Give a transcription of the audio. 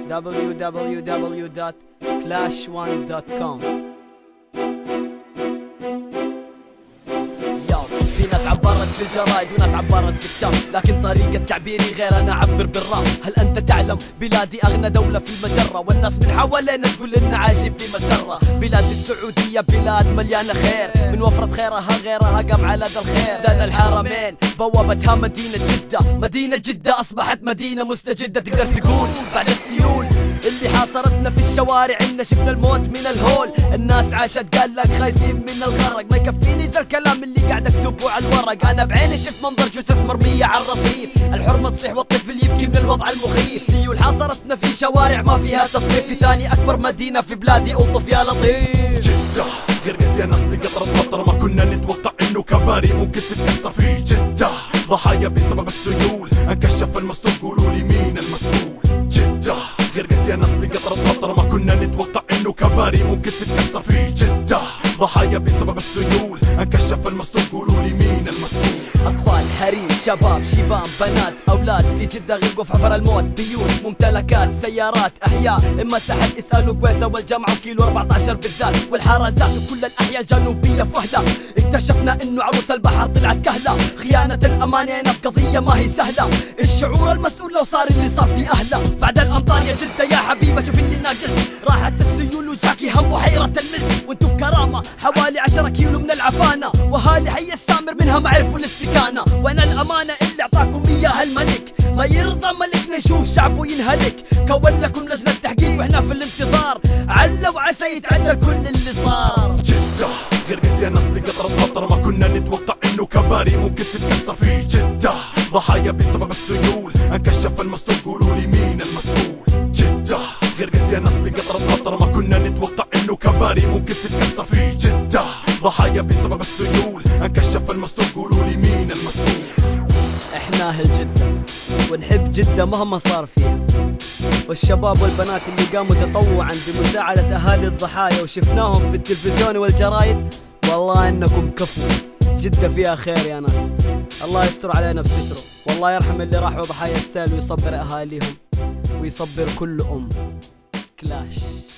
www.clash1.com. في ناس عبرت في الجرايد وناس عبرت في الكتاب، لكن طريقة تعبيري غير، أنا أعبر بالراب. هل أنت تعلم بلادي أغنى دولة في المجرة، والناس من حوالينا تقول إننا عايشين في مسرة. بلاد السعودية بلاد مليانة خير، من وفرة خيرها غيرها قام على ذا الخير. دان الحرمين بوابتها مدينة جدة، مدينة جدة أصبحت مدينة مستجدة. تقدر تقول بعد السيول اللي حاصرتنا في الشوارع إن شفنا الموت من الهول. الناس عاشت قال لك خايفين من الغرق، ما يكفيني ذا الكلام اللي قاعد اكتبه على الورق. انا بعيني شفت منظر جثث مرمية على الرصيف، الحرمة تصيح والطفل يبكي من الوضع المخيف. السيول حاصرتنا في شوارع ما فيها تصريف، في ثاني اكبر مدينة في بلادي الطف يا لطيف. جدة غرقت يا ناس بقطر المطر، ما كنا نتوقع انه كباري ممكن تتكسر في جدة. ضحايا بسبب السيول، انكشف المستور قولوا لي مين المسؤول. جدة غرقت يا ناس بقطر المطر، ما كنا نتوقع انه كباري ممكن تتكسر في جدة. ضحايا بسبب السيول، انكشف المستور قولوا لي مين المسؤول. أطفال، حريم، شباب، شيبان، بنات، أولاد في جدة غرقوا في عبر الموت. بيوت، ممتلكات، سيارات، أحياء إما سحل اسألوا قويسة والجامعة وكيلو 14 بالذات، والحرزات وكل الأحياء الجنوبية فهلة. اكتشفنا إنه عروس البحر طلعت كهلة، خيانة الأمانة يا ناس قضية ما هي سهلة. الشعور المسؤول لو صار اللي صار في أهله. بعد الأمطار يا جدة يا حبيبة شوف اللي ناقص، راحت السيول وجاكي هم بحيرة المس. وانتو بكرامة حوالي 10 كيلو من العفانة، وهالي حي السامر منها ما عرفوا الاستكانة. وانا الأمانة اللي اعطاكم اياها الملك، ما يرضى ملكنا يشوف شعبه ينهلك. كون لكم لجنة تحقيق واحنا في الانتظار، عل وعسى يتعدل كل اللي صار. جدة غرقت يا ناس بقطر المطر، ما كنا نتوقع انه كباري ممكن تتكسر في جدة. ضحايا بسبب السيول، انكشف المستور قولوا لي مين المسؤول. جدة غرقت يا ناس بقطر المطر، ما كنا نتوقع انه كباري ممكن تتكسر في جدة. ضحايا بسبب السيول، انكشف المستور قولوا لي مين المسؤول. احنا اهل جدة ونحب جدة مهما صار فيها، والشباب والبنات اللي قاموا تطوعا بمساعدة اهالي الضحايا وشفناهم في التلفزيون والجرايد، والله انكم كفو. جدة فيها خير يا ناس، الله يستر علينا بستره، والله يرحم اللي راحوا ضحايا السيل ويصبر اهاليهم ويصبر كل ام. كلاش.